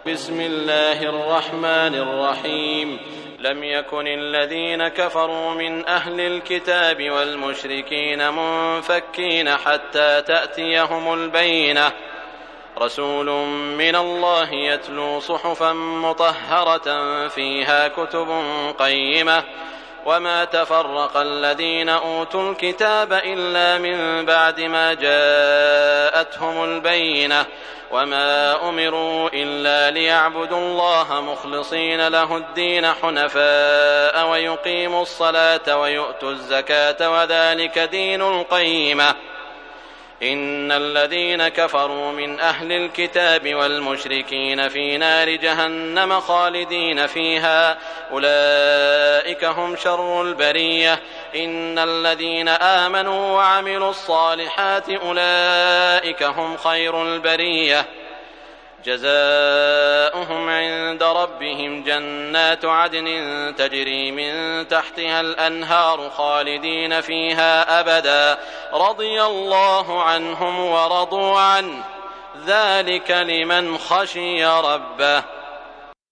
بسم الله الرحمن الرحيم. لم يكن الذين كفروا من أهل الكتاب والمشركين منفكين حتى تأتيهم البينة، رسول من الله يتلو صحفا مطهرة فيها كتب قيمة، وما تفرق الذين أوتوا الكتاب إلا من بعد ما جاءتهم البينة، وما أمروا إلا ليعبدوا الله مخلصين له الدين حنفاء ويقيموا الصلاة ويؤتوا الزكاة وذلك دين القيمة. إن الذين كفروا من أهل الكتاب والمشركين في نار جهنم خالدين فيها أولئك هم شر البرية. إن الذين آمنوا وعملوا الصالحات أولئك هم خير البرية. جزاؤهم عند ربهم جنات عدن تجري من تحتها الأنهار خالدين فيها أبدا، رضي الله عنهم ورضوا عنه، ذلك لمن خشي ربه.